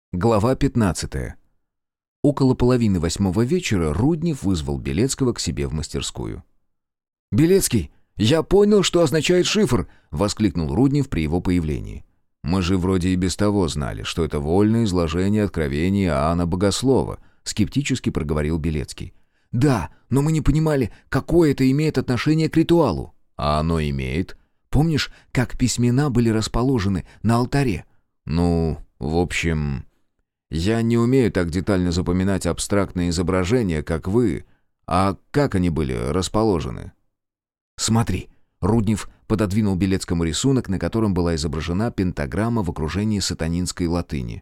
Глава 15. Около 7:30 вечера Руднев вызвал Белецкого к себе в мастерскую. «Белецкий, я понял, что означает шифр!» — воскликнул Руднев при его появлении. «Мы же вроде и без того знали, что это вольное изложение откровений Иоанна Богослова», — скептически проговорил Белецкий. «Да, но мы не понимали, какое это имеет отношение к ритуалу». «А оно имеет. Помнишь, как письмена были расположены на алтаре?» «Ну, в общем...» «Я не умею так детально запоминать абстрактные изображения, как вы. А как они были расположены?» «Смотри». Руднев пододвинул Белецкому рисунок, на котором была изображена пентаграмма в окружении сатанинской латыни.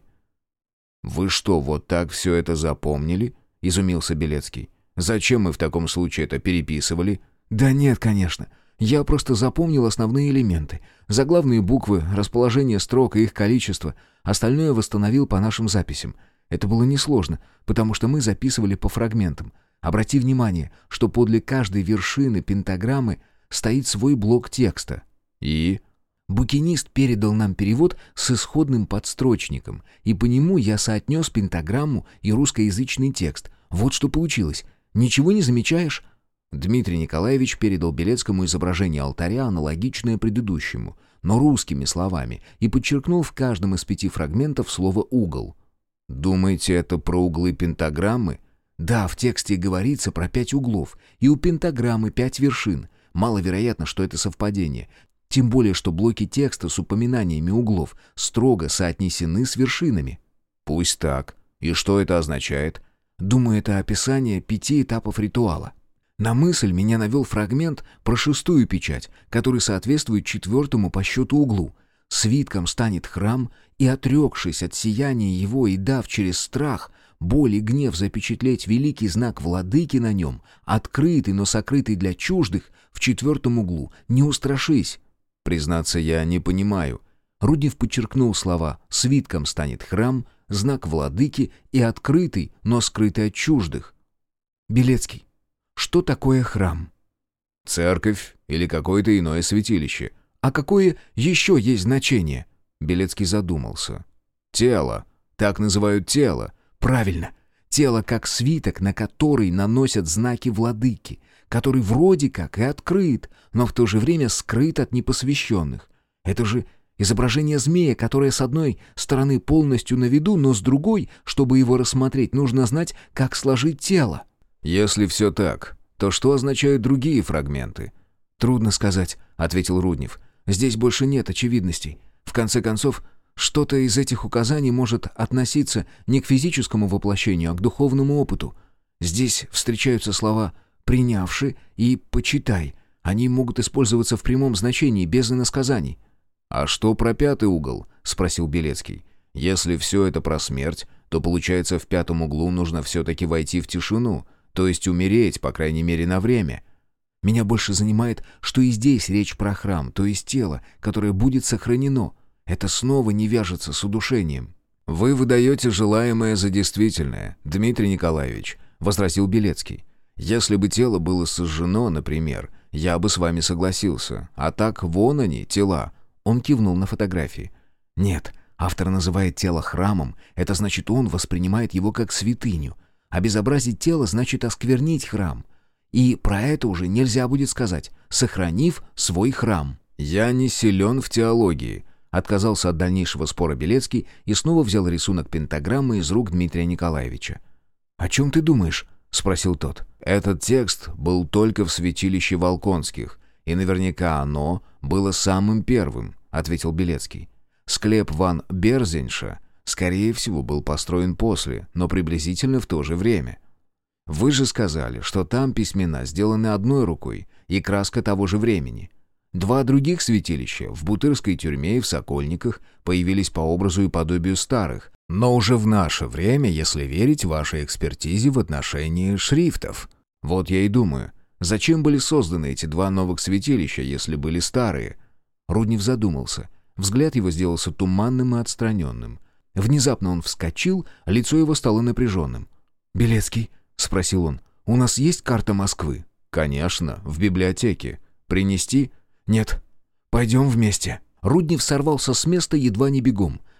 «Вы что, вот так все это запомнили?» — изумился Белецкий. «Зачем мы в таком случае это переписывали?» «Да нет, конечно. Я просто запомнил основные элементы. Заглавные буквы, расположение строк и их количество. Остальное восстановил по нашим записям. Это было несложно, потому что мы записывали по фрагментам. Обрати внимание, что подле каждой вершины пентаграммы стоит свой блок текста. И? Букинист передал нам перевод с исходным подстрочником, и по нему я соотнес пентаграмму и русскоязычный текст. Вот что получилось. Ничего не замечаешь?» Дмитрий Николаевич передал Белецкому изображение алтаря, аналогичное предыдущему, но русскими словами, и подчеркнул в каждом из 5 фрагментов слово «угол». «Думаете, это про углы пентаграммы?» «Да, в тексте говорится про 5 углов, и у пентаграммы 5 вершин. Маловероятно, что это совпадение. Тем более, что блоки текста с упоминаниями углов строго соотнесены с вершинами». «Пусть так. И что это означает?» «Думаю, это описание 5 этапов ритуала. На мысль меня навел фрагмент про 6-ю печать, который соответствует 4-му по счету углу. Свитком станет храм, и, отрекшись от сияния его и дав через страх, боль и гнев запечатлеть великий знак владыки на нем, открытый, но сокрытый для чуждых, в 4-м углу, не устрашись». «Признаться, я не понимаю». Руднев подчеркнул слова «свитком станет храм», «знак владыки» и «открытый, но скрытый от чуждых». «Белецкий, что такое храм?» «Церковь или какое-то иное святилище». «А какое еще есть значение?» Белецкий задумался. «Тело. Так называют тело». «Правильно. Тело как свиток, на который наносят знаки владыки, который вроде как и открыт, но в то же время скрыт от непосвященных. Это же изображение змея, которое с одной стороны полностью на виду, но с другой, чтобы его рассмотреть, нужно знать, как сложить тело». «Если все так, то что означают другие фрагменты?» «Трудно сказать», — ответил Руднев. «Здесь больше нет очевидностей. В конце концов, что-то из этих указаний может относиться не к физическому воплощению, а к духовному опыту. Здесь встречаются слова «принявши» и «почитай». Они могут использоваться в прямом значении, без иносказаний». «А что про 5-й угол?» — спросил Белецкий. «Если все это про смерть, то, получается, в 5-м углу нужно все-таки войти в тишину, то есть умереть, по крайней мере, на время». «Меня больше занимает, что и здесь речь про храм, то есть тело, которое будет сохранено. Это снова не вяжется с удушением». «Вы выдаете желаемое за действительное, Дмитрий Николаевич», — возразил Белецкий. «Если бы тело было сожжено, например, я бы с вами согласился. А так вон они, тела». Он кивнул на фотографии. «Нет, автор называет тело храмом. Это значит, он воспринимает его как святыню. Обезобразить тело значит осквернить храм. И про это уже нельзя будет сказать, сохранив свой храм». «Я не силен в теологии», — отказался от дальнейшего спора Белецкий и снова взял рисунок пентаграммы из рук Дмитрия Николаевича. «О чем ты думаешь?» — спросил тот. «Этот текст был только в святилище Волконских, и наверняка оно было самым первым», — ответил Белецкий. «Склеп ван Берзенша, скорее всего, был построен после, но приблизительно в то же время. Вы же сказали, что там письмена сделаны одной рукой и краска того же времени. 2 других святилища, в Бутырской тюрьме и в Сокольниках, появились по образу и подобию старых, но уже в наше время, если верить вашей экспертизе в отношении шрифтов. Вот я и думаю, зачем были созданы эти 2 новых святилища, если были старые?» Руднев задумался. Взгляд его сделался туманным и отстраненным. Внезапно он вскочил, лицо его стало напряженным. «Белецкий?» — спросил он. «У нас есть карта Москвы?» «Конечно, в библиотеке. Принести?» «Нет. Пойдем вместе». Руднев сорвался с места едва не бегом.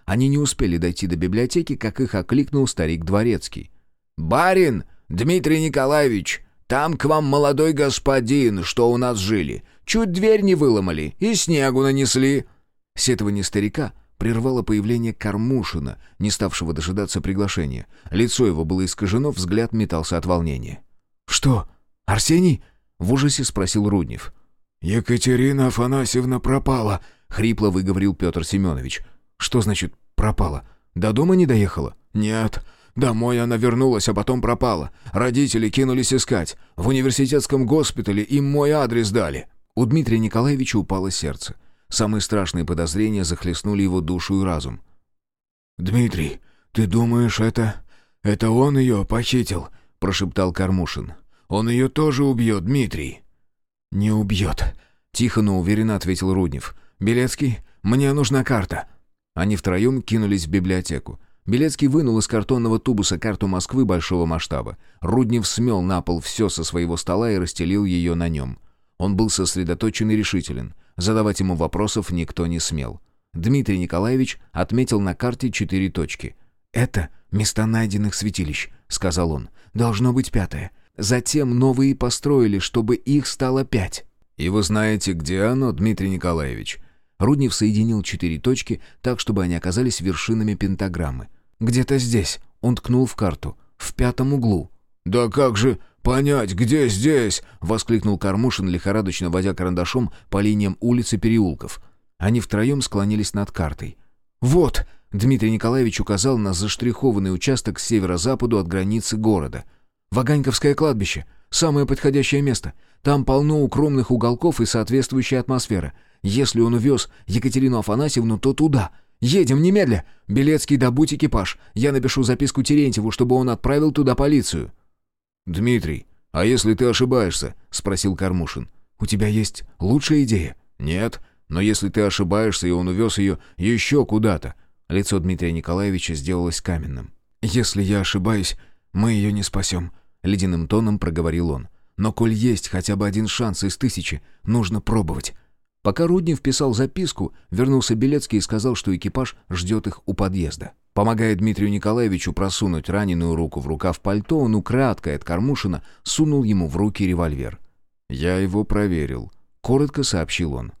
Они не успели дойти до библиотеки, как их окликнул старик Дворецкий. «Барин, Дмитрий Николаевич, там к вам молодой господин, что у нас жили. Чуть дверь не выломали и снегу нанесли». Сетование старика прервало появление Кармушина, не ставшего дожидаться приглашения. Лицо его было искажено, взгляд метался от волнения. «Что, Арсений?» — в ужасе спросил Руднев. «Екатерина Афанасьевна пропала», — хрипло выговорил Петр Семенович. «Что значит пропала? До дома не доехала?» «Нет, домой она вернулась, а потом пропала. Родители кинулись искать. В университетском госпитале им мой адрес дали». У Дмитрия Николаевича упало сердце. Самые страшные подозрения захлестнули его душу и разум. «Дмитрий, ты думаешь, это он ее похитил?» — прошептал Кармушин. «Он ее тоже убьет, Дмитрий». «Не убьет», — тихо, но уверенно ответил Руднев. «Белецкий, мне нужна карта». Они втроем кинулись в библиотеку. Белецкий вынул из картонного тубуса карту Москвы большого масштаба. Руднев смел на пол все со своего стола и расстелил ее на нем. Он был сосредоточен и решителен. Задавать ему вопросов никто не смел. Дмитрий Николаевич отметил на карте 4 точки. «Это места найденных святилищ», — сказал он. «Должно быть 5-е. Затем новые построили, чтобы их стало 5». «И вы знаете, где оно, Дмитрий Николаевич?» Руднев соединил 4 точки так, чтобы они оказались вершинами пентаграммы. «Где-то здесь», — он ткнул в карту, — «в 5-м углу». «Да как же понять, где здесь?» — воскликнул Кармушин, лихорадочно водя карандашом по линиям улиц и переулков. Они втроем склонились над картой. «Вот!» — Дмитрий Николаевич указал на заштрихованный участок к северо-западу от границы города. «Ваганьковское кладбище. Самое подходящее место. Там полно укромных уголков и соответствующая атмосфера. Если он увез Екатерину Афанасьевну, то туда. Едем немедля! Белецкий, добудь экипаж. Я напишу записку Терентьеву, чтобы он отправил туда полицию». «Дмитрий, а если ты ошибаешься?» — спросил Кармушин. «У тебя есть лучшая идея?» «Нет, но если ты ошибаешься, и он увез ее еще куда-то...» Лицо Дмитрия Николаевича сделалось каменным. «Если я ошибаюсь, мы ее не спасем», — ледяным тоном проговорил он. «Но коль есть хотя бы один шанс из 1000, нужно пробовать». Пока Руднев писал записку, вернулся Белецкий и сказал, что экипаж ждет их у подъезда. Помогая Дмитрию Николаевичу просунуть раненую руку в рукав пальто, он украдкой от Кармушина сунул ему в руки револьвер. «Я его проверил», — коротко сообщил он.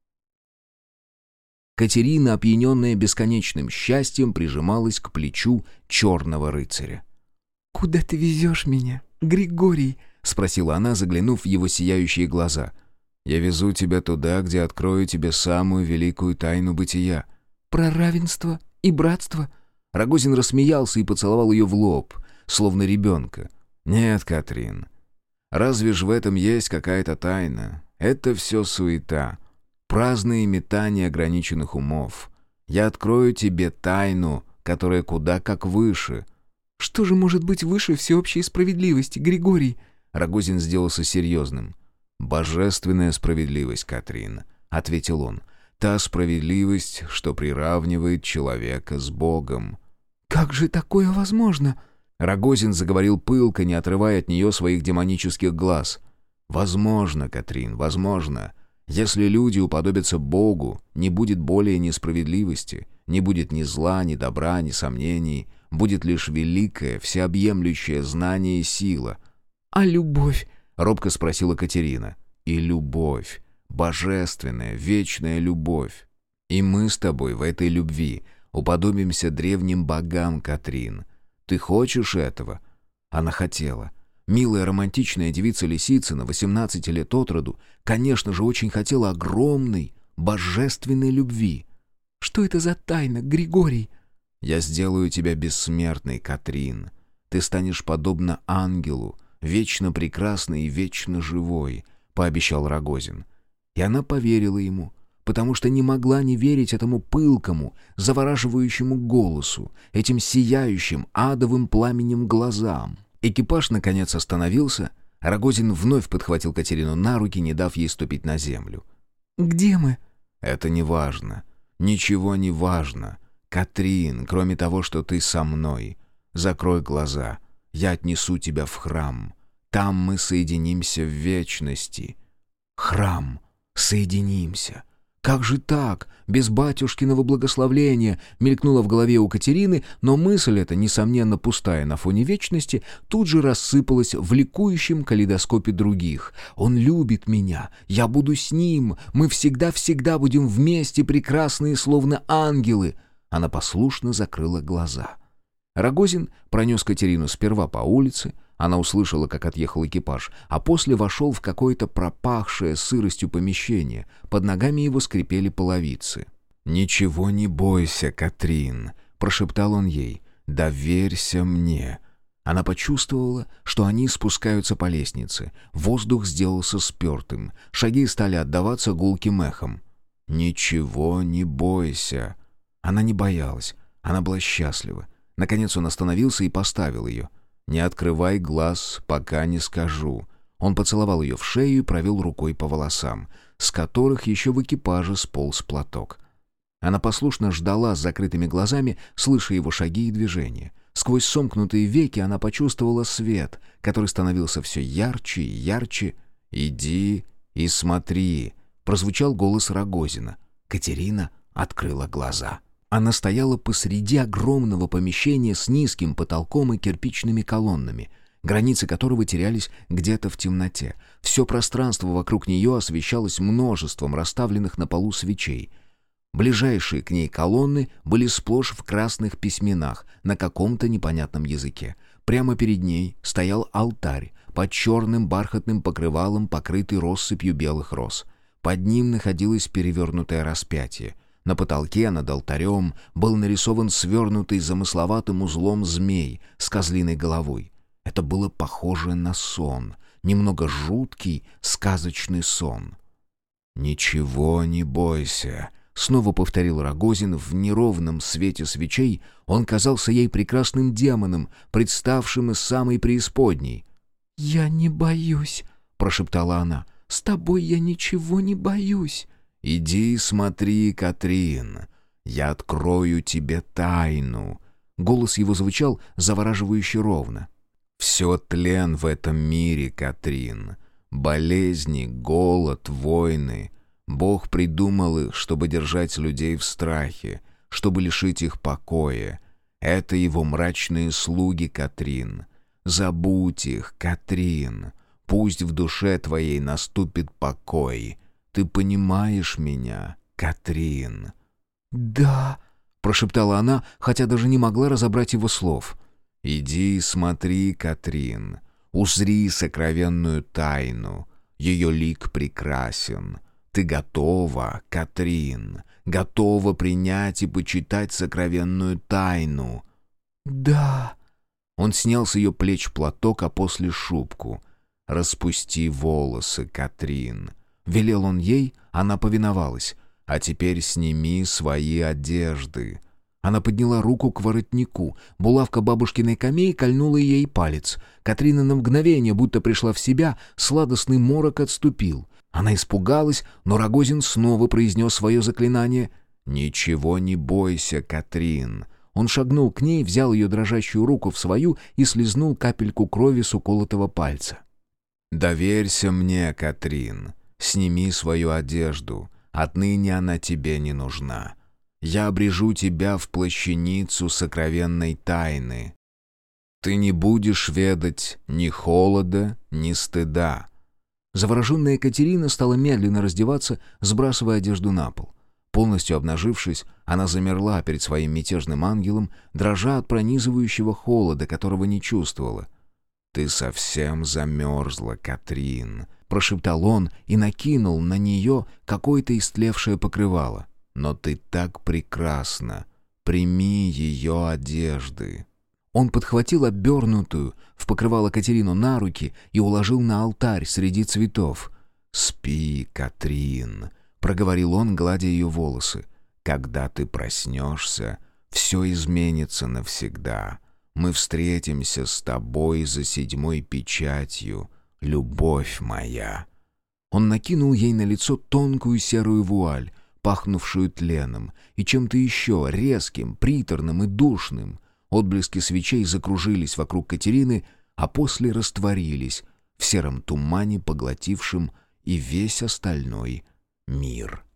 Катерина, опьяненная бесконечным счастьем, прижималась к плечу черного рыцаря. «Куда ты везешь меня, Григорий?» — спросила она, заглянув в его сияющие глаза. «Я везу тебя туда, где открою тебе самую великую тайну бытия». «Про равенство и братство?» Рогозин рассмеялся и поцеловал ее в лоб, словно ребенка. «Нет, Катрин, разве ж в этом есть какая-то тайна? Это все суета, праздные метания ограниченных умов. Я открою тебе тайну, которая куда как выше». «Что же может быть выше всеобщей справедливости, Григорий?» Рогозин сделался серьезным. «Божественная справедливость, Катрин», — ответил он. «Та справедливость, что приравнивает человека с Богом». «Как же такое возможно?» Рогозин заговорил пылко, не отрывая от нее своих демонических глаз. «Возможно, Катрин, возможно. Если люди уподобятся Богу, не будет более несправедливости, не будет ни зла, ни добра, ни сомнений, будет лишь великое, всеобъемлющее знание и сила». «А любовь?» — робко спросила Катерина. «И любовь, божественная, вечная любовь. И мы с тобой в этой любви уподобимся древним богам, Катрин. Ты хочешь этого?» Она хотела. Милая романтичная девица Лисицына, 18 лет от роду, конечно же, очень хотела огромной, божественной любви. «Что это за тайна, Григорий?» «Я сделаю тебя бессмертной, Катрин. Ты станешь подобна ангелу, вечно прекрасной и вечно живой», — пообещал Рогозин. И она поверила ему, потому что не могла не верить этому пылкому, завораживающему голосу, этим сияющим адовым пламенем глазам. Экипаж, наконец, остановился. Рогозин вновь подхватил Катерину на руки, не дав ей ступить на землю. «Где мы?» «Это не важно. Ничего не важно. Катрин, кроме того, что ты со мной. Закрой глаза. Я отнесу тебя в храм. Там мы соединимся в вечности». «Храм. Соединимся. Как же так? Без батюшкиного благословления мелькнула в голове у Катерины, но мысль эта, несомненно пустая на фоне вечности, тут же рассыпалась в ликующем калейдоскопе других. «Он любит меня, я буду с ним, мы всегда-всегда будем вместе, прекрасные, словно ангелы». Она послушно закрыла глаза. Рогозин пронес Катерину сперва по улице, она услышала, как отъехал экипаж, а после вошел в какое-то пропахшее сыростью помещение. Под ногами его скрипели половицы. «Ничего не бойся, Катрин», — прошептал он ей. «Доверься мне». Она почувствовала, что они спускаются по лестнице. Воздух сделался спертым. Шаги стали отдаваться гулким эхом. «Ничего не бойся». Она не боялась. Она была счастлива. Наконец он остановился и поставил ее. «Не открывай глаз, пока не скажу». Он поцеловал ее в шею и провел рукой по волосам, с которых еще в экипаже сполз платок. Она послушно ждала с закрытыми глазами, слыша его шаги и движения. Сквозь сомкнутые веки она почувствовала свет, который становился все ярче и ярче. «Иди и смотри», — прозвучал голос Рогозина. Катерина открыла глаза. Она стояла посреди огромного помещения с низким потолком и кирпичными колоннами, границы которого терялись где-то в темноте. Все пространство вокруг нее освещалось множеством расставленных на полу свечей. Ближайшие к ней колонны были сплошь в красных письменах на каком-то непонятном языке. Прямо перед ней стоял алтарь под черным бархатным покрывалом, покрытый россыпью белых роз. Под ним находилось перевернутое распятие. На потолке над алтарем был нарисован свернутый замысловатым узлом змей с козлиной головой. Это было похоже на сон, немного жуткий, сказочный сон. «Ничего не бойся», — снова повторил Рогозин. В неровном свете свечей он казался ей прекрасным демоном, представшим из самой преисподней. «Я не боюсь», — прошептала она. «С тобой я ничего не боюсь». «Иди смотри, Катрин, я открою тебе тайну». Голос его звучал завораживающе ровно. «Все тлен в этом мире, Катрин. Болезни, голод, войны. Бог придумал их, чтобы держать людей в страхе, чтобы лишить их покоя. Это его мрачные слуги, Катрин. Забудь их, Катрин. Пусть в душе твоей наступит покой. Ты понимаешь меня, Катрин?» «Да», — прошептала она, хотя даже не могла разобрать его слов. «Иди и смотри, Катрин, узри сокровенную тайну. Ее лик прекрасен. Ты готова, Катрин, готова принять и почитать сокровенную тайну?» «Да». Он снял с ее плеч платок, а после шубку. «Распусти волосы, Катрин», — велел он ей, она повиновалась. «А теперь сними свои одежды». Она подняла руку к воротнику. Булавка бабушкиной камеи кольнула ей палец. Катрина на мгновение будто пришла в себя, сладостный морок отступил. Она испугалась, но Рогозин снова произнес свое заклинание. «Ничего не бойся, Катрин». Он шагнул к ней, взял ее дрожащую руку в свою и слезнул капельку крови с уколотого пальца. «Доверься мне, Катрин. Сними свою одежду. Отныне она тебе не нужна. Я обрежу тебя в плащаницу сокровенной тайны. Ты не будешь ведать ни холода, ни стыда». Завороженная Екатерина стала медленно раздеваться, сбрасывая одежду на пол. Полностью обнажившись, она замерла перед своим мятежным ангелом, дрожа от пронизывающего холода, которого не чувствовала. «Ты совсем замерзла, Катрин», — прошептал он и накинул на нее какое-то истлевшее покрывало. «Но ты так прекрасна. Прими ее одежды». Он подхватил обернутую в покрывало Катерину на руки и уложил на алтарь среди цветов. «Спи, Катрин», — проговорил он, гладя ее волосы. «Когда ты проснешься, все изменится навсегда. Мы встретимся с тобой за 7-й печатью, любовь моя». Он накинул ей на лицо тонкую серую вуаль, пахнувшую тленом, и чем-то еще резким, приторным и душным. Отблески свечей закружились вокруг Катерины, а после растворились в сером тумане, поглотившем и весь остальной мир.